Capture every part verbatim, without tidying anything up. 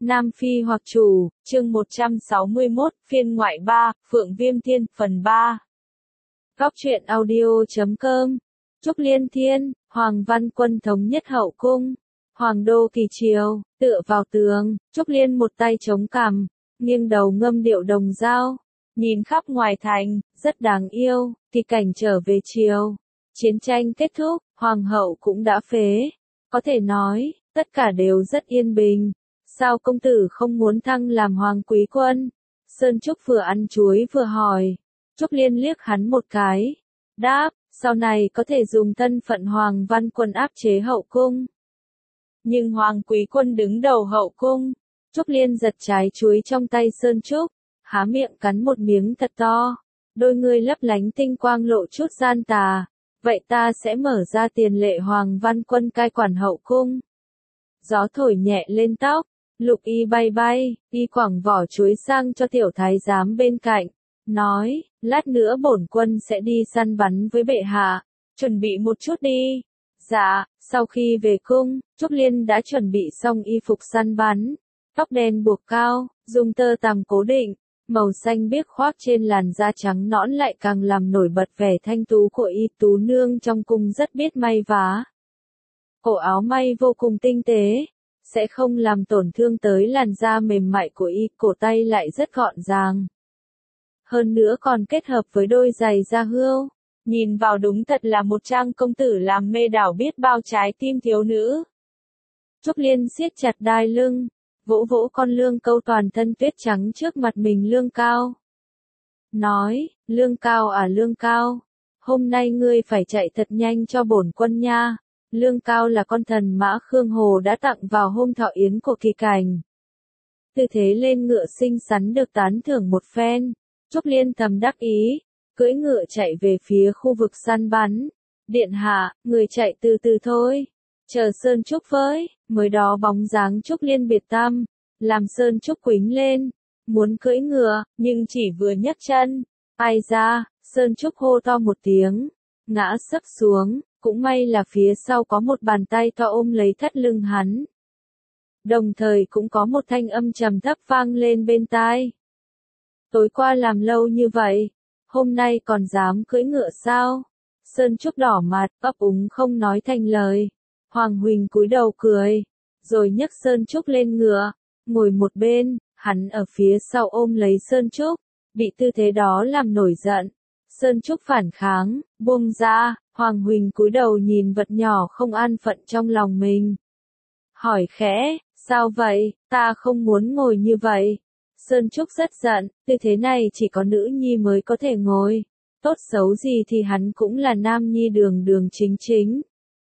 Nam Phi hoặc Chủ, chương một trăm sáu mươi mốt, phiên ngoại ba, Phượng Viêm Thiên, phần ba. Góc truyện audio chấm com. Trúc Liên Thiên, Hoàng Văn Quân thống nhất hậu cung. Hoàng đô kỳ triều, tựa vào tường, Trúc Liên một tay chống cằm, nghiêng đầu ngâm điệu đồng dao, nhìn khắp ngoài thành, rất đáng yêu. Kỳ cảnh trở về triều, chiến tranh kết thúc, hoàng hậu cũng đã phế, có thể nói, tất cả đều rất yên bình. Sao công tử không muốn thăng làm hoàng quý quân? Sơn Trúc vừa ăn chuối vừa hỏi. Trúc Liên liếc hắn một cái, đáp, sau này có thể dùng thân phận Hoàng Văn Quân áp chế hậu cung. Nhưng Hoàng Quý Quân đứng đầu hậu cung. Trúc Liên giật trái chuối trong tay Sơn Trúc, há miệng cắn một miếng thật to, đôi ngươi lấp lánh tinh quang lộ chút gian tà. Vậy ta sẽ mở ra tiền lệ Hoàng Văn Quân cai quản hậu cung. Gió thổi nhẹ lên tóc, Lục Y bay bay, y quẳng vỏ chuối sang cho tiểu thái giám bên cạnh, nói, lát nữa bổn quân sẽ đi săn bắn với bệ hạ, chuẩn bị một chút đi. Dạ, sau khi về cung, Trúc Liên đã chuẩn bị xong y phục săn bắn, tóc đen buộc cao, dùng tơ tằm cố định, màu xanh biếc khoác trên làn da trắng nõn lại càng làm nổi bật vẻ thanh tú của y. Tú nương trong cung rất biết may vá. Cổ áo may vô cùng tinh tế, sẽ không làm tổn thương tới làn da mềm mại của y, cổ tay lại rất gọn gàng. Hơn nữa còn kết hợp với đôi giày da hươu, nhìn vào đúng thật là một trang công tử làm mê đảo biết bao trái tim thiếu nữ. Trúc Liên siết chặt đai lưng, vỗ vỗ con lương câu toàn thân tuyết trắng trước mặt mình. Lương Cao nói, Lương Cao à Lương Cao, hôm nay ngươi phải chạy thật nhanh cho bổn quân nha. Lương Cao là con thần mã Khương Hồ đã tặng vào hôm thọ yến của Kỳ Cảnh. Tư thế lên ngựa xinh xắn được tán thưởng một phen, Trúc Liên thầm đắc ý, cưỡi ngựa chạy về phía khu vực săn bắn. Điện hạ, người chạy từ từ thôi, chờ Sơn Trúc với. Mới đó bóng dáng Trúc Liên biệt tâm, làm Sơn Trúc quính lên, muốn cưỡi ngựa, nhưng chỉ vừa nhấc chân, ai ra, Sơn Trúc hô to một tiếng, ngã sấp xuống. Cũng may là phía sau có một bàn tay to ôm lấy thắt lưng hắn. Đồng thời cũng có một thanh âm trầm thấp vang lên bên tai. Tối qua làm lâu như vậy, hôm nay còn dám cưỡi ngựa sao? Sơn Trúc đỏ mặt, ấp úng không nói thành lời. Hoàng Huỳnh cúi đầu cười, rồi nhấc Sơn Trúc lên ngựa, ngồi một bên, hắn ở phía sau ôm lấy Sơn Trúc, bị tư thế đó làm nổi giận. Sơn Trúc phản kháng, buông ra. Hoàng Huỳnh cúi đầu nhìn vật nhỏ không an phận trong lòng mình. Hỏi khẽ, sao vậy, ta không muốn ngồi như vậy. Sơn Trúc rất giận, tư thế này chỉ có nữ nhi mới có thể ngồi. Tốt xấu gì thì hắn cũng là nam nhi đường đường chính chính.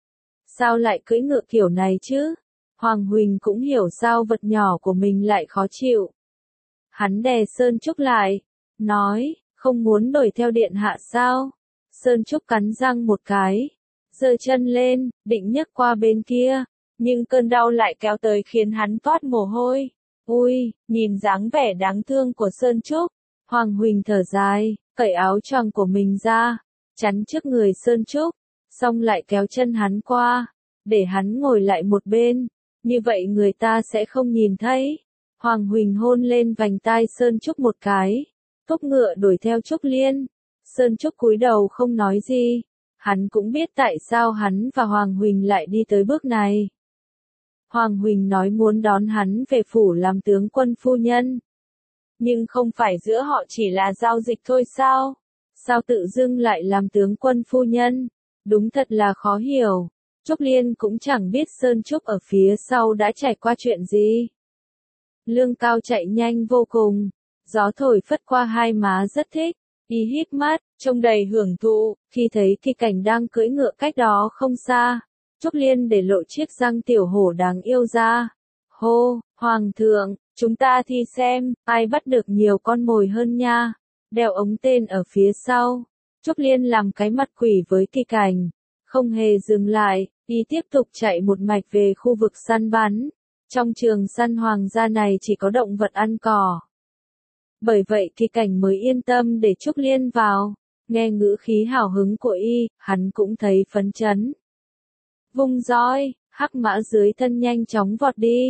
Sao lại cưỡi ngựa kiểu này chứ? Hoàng Huỳnh cũng hiểu sao vật nhỏ của mình lại khó chịu. Hắn đè Sơn Trúc lại, nói, không muốn đuổi theo điện hạ sao? Sơn Trúc cắn răng một cái, giơ chân lên, định nhấc qua bên kia, nhưng cơn đau lại kéo tới khiến hắn toát mồ hôi. Ui, nhìn dáng vẻ đáng thương của Sơn Trúc, Hoàng Huỳnh thở dài, cởi áo choàng của mình ra, chắn trước người Sơn Trúc, xong lại kéo chân hắn qua, để hắn ngồi lại một bên, như vậy người ta sẽ không nhìn thấy. Hoàng Huỳnh hôn lên vành tai Sơn Trúc một cái, thúc ngựa đuổi theo Trúc Liên. Sơn Trúc cúi đầu không nói gì, hắn cũng biết tại sao hắn và Hoàng Huỳnh lại đi tới bước này. Hoàng Huỳnh nói muốn đón hắn về phủ làm tướng quân phu nhân. Nhưng không phải giữa họ chỉ là giao dịch thôi sao? Sao tự dưng lại làm tướng quân phu nhân? Đúng thật là khó hiểu. Trúc Liên cũng chẳng biết Sơn Trúc ở phía sau đã trải qua chuyện gì. Lương Cao chạy nhanh vô cùng, gió thổi phất qua hai má rất thích. Y híp mắt, trông đầy hưởng thụ, khi thấy Kỳ Cảnh đang cưỡi ngựa cách đó không xa. Trúc Liên để lộ chiếc răng tiểu hổ đáng yêu ra. Hô, Hoàng thượng, chúng ta thi xem, ai bắt được nhiều con mồi hơn nha. Đeo ống tên ở phía sau. Trúc Liên làm cái mặt quỷ với Kỳ Cảnh, không hề dừng lại, y tiếp tục chạy một mạch về khu vực săn bắn. Trong trường săn hoàng gia này chỉ có động vật ăn cỏ. Bởi vậy Kỳ Cảnh mới yên tâm để Trúc Liên vào, nghe ngữ khí hào hứng của y, hắn cũng thấy phấn chấn. Vung roi, hắc mã dưới thân nhanh chóng vọt đi,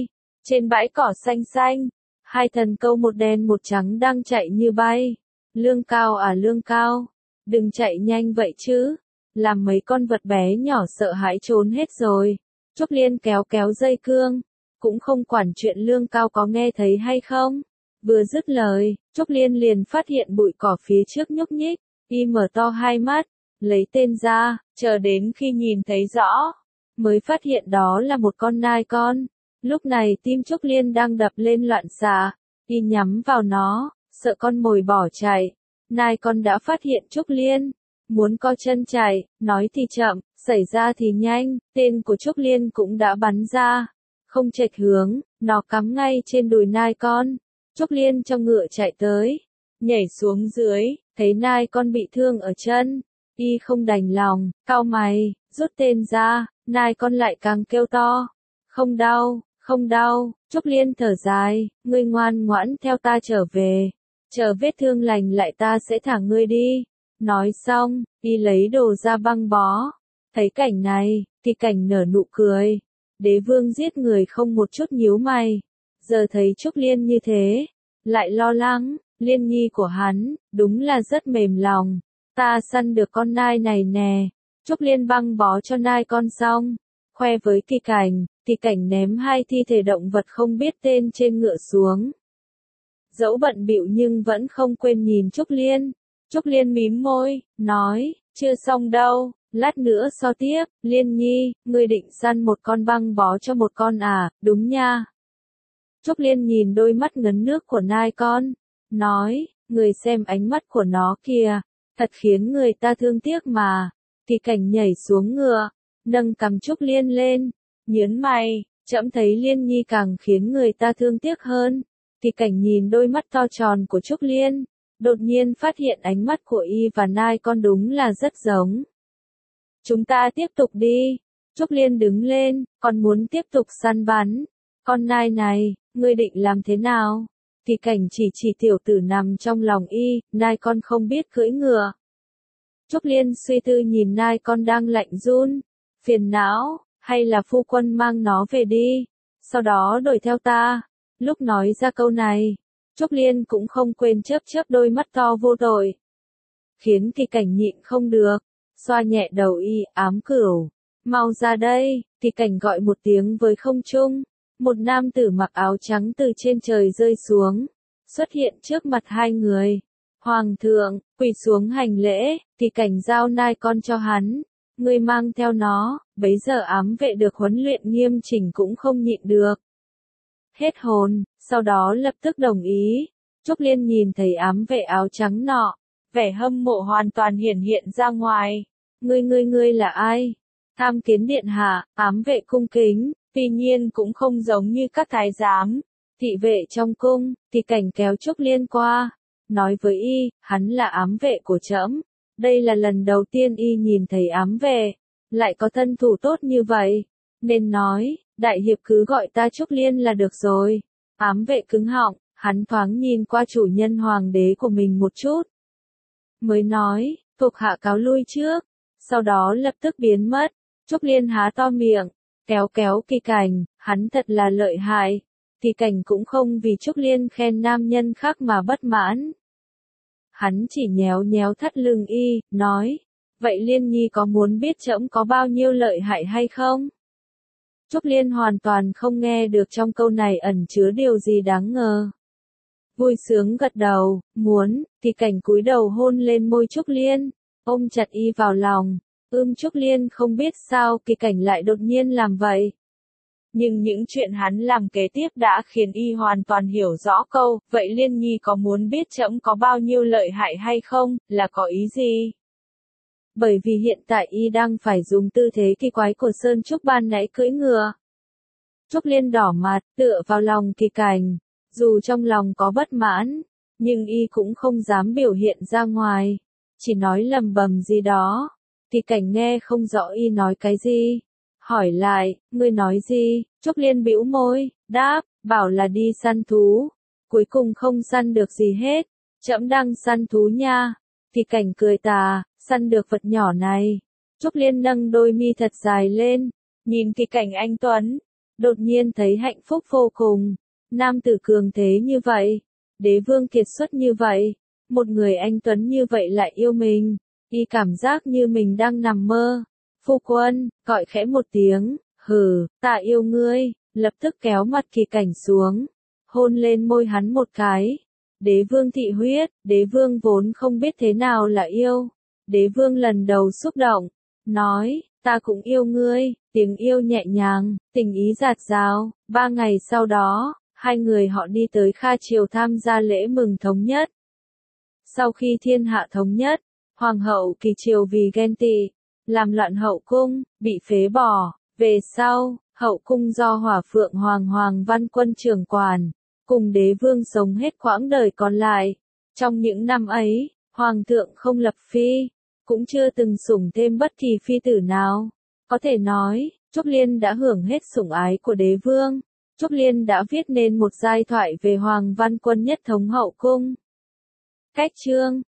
Trên bãi cỏ xanh xanh, hai thần câu một đen một trắng đang chạy như bay. Lương Cao à Lương Cao, đừng chạy nhanh vậy chứ, làm mấy con vật bé nhỏ sợ hãi trốn hết rồi. Trúc Liên kéo kéo dây cương, cũng không quản chuyện Lương Cao có nghe thấy hay không. Vừa dứt lời, Trúc Liên liền phát hiện bụi cỏ phía trước nhúc nhích, y mở to hai mắt, lấy tên ra, chờ đến khi nhìn thấy rõ, mới phát hiện đó là một con nai con. Lúc này tim Trúc Liên đang đập lên loạn xạ, y nhắm vào nó, sợ con mồi bỏ chạy. Nai con đã phát hiện Trúc Liên, muốn co chân chạy, nói thì chậm, xảy ra thì nhanh, tên của Trúc Liên cũng đã bắn ra, không chệch hướng, nó cắm ngay trên đùi nai con. Trúc Liên trong ngựa chạy tới, nhảy xuống dưới, thấy nai con bị thương ở chân, y không đành lòng, cau mày, rút tên ra, nai con lại càng kêu to, không đau, không đau. Trúc Liên thở dài, ngươi ngoan ngoãn theo ta trở về, chờ vết thương lành lại ta sẽ thả ngươi đi. Nói xong, y lấy đồ ra băng bó. Thấy cảnh này, thì cảnh nở nụ cười. Đế vương giết người không một chút nhíu mày. Giờ thấy Trúc Liên như thế, lại lo lắng, Liên nhi của hắn, đúng là rất mềm lòng. Ta săn được con nai này nè. Trúc Liên băng bó cho nai con xong, khoe với Kỳ Cảnh, Kỳ Cảnh ném hai thi thể động vật không biết tên trên ngựa xuống. Dẫu bận bịu nhưng vẫn không quên nhìn Trúc Liên. Trúc Liên mím môi, nói, chưa xong đâu, lát nữa so tiếp. Liên nhi, ngươi định săn một con băng bó cho một con à, đúng nha. Trúc Liên nhìn đôi mắt ngấn nước của nai con, nói, người xem ánh mắt của nó kìa, thật khiến người ta thương tiếc mà. Kỳ Cảnh nhảy xuống ngựa, nâng cằm Trúc Liên lên, nhớn mày, trẫm thấy Liên nhi càng khiến người ta thương tiếc hơn. Kỳ Cảnh nhìn đôi mắt to tròn của Trúc Liên, đột nhiên phát hiện ánh mắt của y và nai con đúng là rất giống. Chúng ta tiếp tục đi. Trúc Liên đứng lên, còn muốn tiếp tục săn bắn. Con nai này, ngươi định làm thế nào? Kỳ Cảnh chỉ chỉ tiểu tử nằm trong lòng y, nai con không biết cưỡi ngựa. Trúc Liên suy tư nhìn nai con đang lạnh run, phiền não, hay là phu quân mang nó về đi, sau đó đuổi theo ta. Lúc nói ra câu này, Trúc Liên cũng không quên chớp chớp đôi mắt to vô tội, khiến Kỳ Cảnh nhịn không được, xoa nhẹ đầu y, ám cửu, mau ra đây. Kỳ Cảnh gọi một tiếng với không trung, một nam tử mặc áo trắng từ trên trời rơi xuống, xuất hiện trước mặt hai người. Hoàng thượng, quỳ xuống hành lễ. Kỳ Cảnh giao nai con cho hắn, ngươi mang theo nó. Bấy giờ ám vệ được huấn luyện nghiêm chỉnh cũng không nhịn được, hết hồn, sau đó lập tức đồng ý. Trúc Liên nhìn thấy ám vệ áo trắng nọ, vẻ hâm mộ hoàn toàn hiển hiện ra ngoài. Ngươi ngươi ngươi là ai? Tham kiến điện hạ. Ám vệ cung kính, tuy nhiên cũng không giống như các thái giám, thị vệ trong cung. Kỳ Cảnh kéo Trúc Liên qua, nói với y, hắn là ám vệ của trẫm. Đây là lần đầu tiên y nhìn thấy ám vệ, lại có thân thủ tốt như vậy, nên nói, đại hiệp cứ gọi ta Trúc Liên là được rồi. Ám vệ cứng họng, hắn thoáng nhìn qua chủ nhân hoàng đế của mình một chút, mới nói, thuộc hạ cáo lui trước, sau đó lập tức biến mất. Trúc Liên há to miệng, kéo kéo Kỳ Cảnh, hắn thật là lợi hại. Kỳ Cảnh cũng không vì Trúc Liên khen nam nhân khác mà bất mãn. Hắn chỉ nhéo nhéo thắt lưng y, nói, vậy Liên nhi có muốn biết trẫm có bao nhiêu lợi hại hay không? Trúc Liên hoàn toàn không nghe được trong câu này ẩn chứa điều gì đáng ngờ. Vui sướng gật đầu, muốn. Kỳ Cảnh cúi đầu hôn lên môi Trúc Liên, ôm chặt y vào lòng. Ưm Trúc Liên không biết sao Kỳ Cảnh lại đột nhiên làm vậy. Nhưng những chuyện hắn làm kế tiếp đã khiến y hoàn toàn hiểu rõ câu, vậy Liên nhi có muốn biết trẫm có bao nhiêu lợi hại hay không, là có ý gì? Bởi vì hiện tại y đang phải dùng tư thế kỳ quái của Sơn Trúc ban nãy cưỡi ngựa. Trúc Liên đỏ mặt, tựa vào lòng Kỳ Cảnh, dù trong lòng có bất mãn, nhưng y cũng không dám biểu hiện ra ngoài, chỉ nói lầm bầm gì đó. Kỳ Cảnh nghe không rõ y nói cái gì, hỏi lại, ngươi nói gì? Trúc Liên bĩu môi, đáp, bảo là đi săn thú, cuối cùng không săn được gì hết. Trẫm đang săn thú nha. Kỳ Cảnh cười tà, săn được vật nhỏ này. Trúc Liên nâng đôi mi thật dài lên, nhìn Kỳ Cảnh anh tuấn, đột nhiên thấy hạnh phúc vô cùng. Nam tử cường thế như vậy, đế vương kiệt xuất như vậy, một người anh tuấn như vậy lại yêu mình, y cảm giác như mình đang nằm mơ. Phu quân, gọi khẽ một tiếng, hừ, ta yêu ngươi, lập tức kéo mặt Kỳ Cảnh xuống, hôn lên môi hắn một cái. Đế vương thị huyết, đế vương vốn không biết thế nào là yêu. Đế vương lần đầu xúc động, nói, ta cũng yêu ngươi, tiếng yêu nhẹ nhàng, tình ý dạt dào. Ba ngày sau đó, hai người họ đi tới Kha Triều tham gia lễ mừng thống nhất. Sau khi thiên hạ thống nhất, Hoàng hậu Kỳ Triều vì ghen tị, làm loạn hậu cung, bị phế bỏ. Về sau, hậu cung do Hỏa Phượng Hoàng Hoàng Văn Quân trưởng quản, cùng đế vương sống hết quãng đời còn lại. Trong những năm ấy, Hoàng thượng không lập phi, cũng chưa từng sủng thêm bất kỳ phi tử nào. Có thể nói, Trúc Liên đã hưởng hết sủng ái của đế vương. Trúc Liên đã viết nên một giai thoại về Hoàng Văn Quân nhất thống hậu cung. Cách chương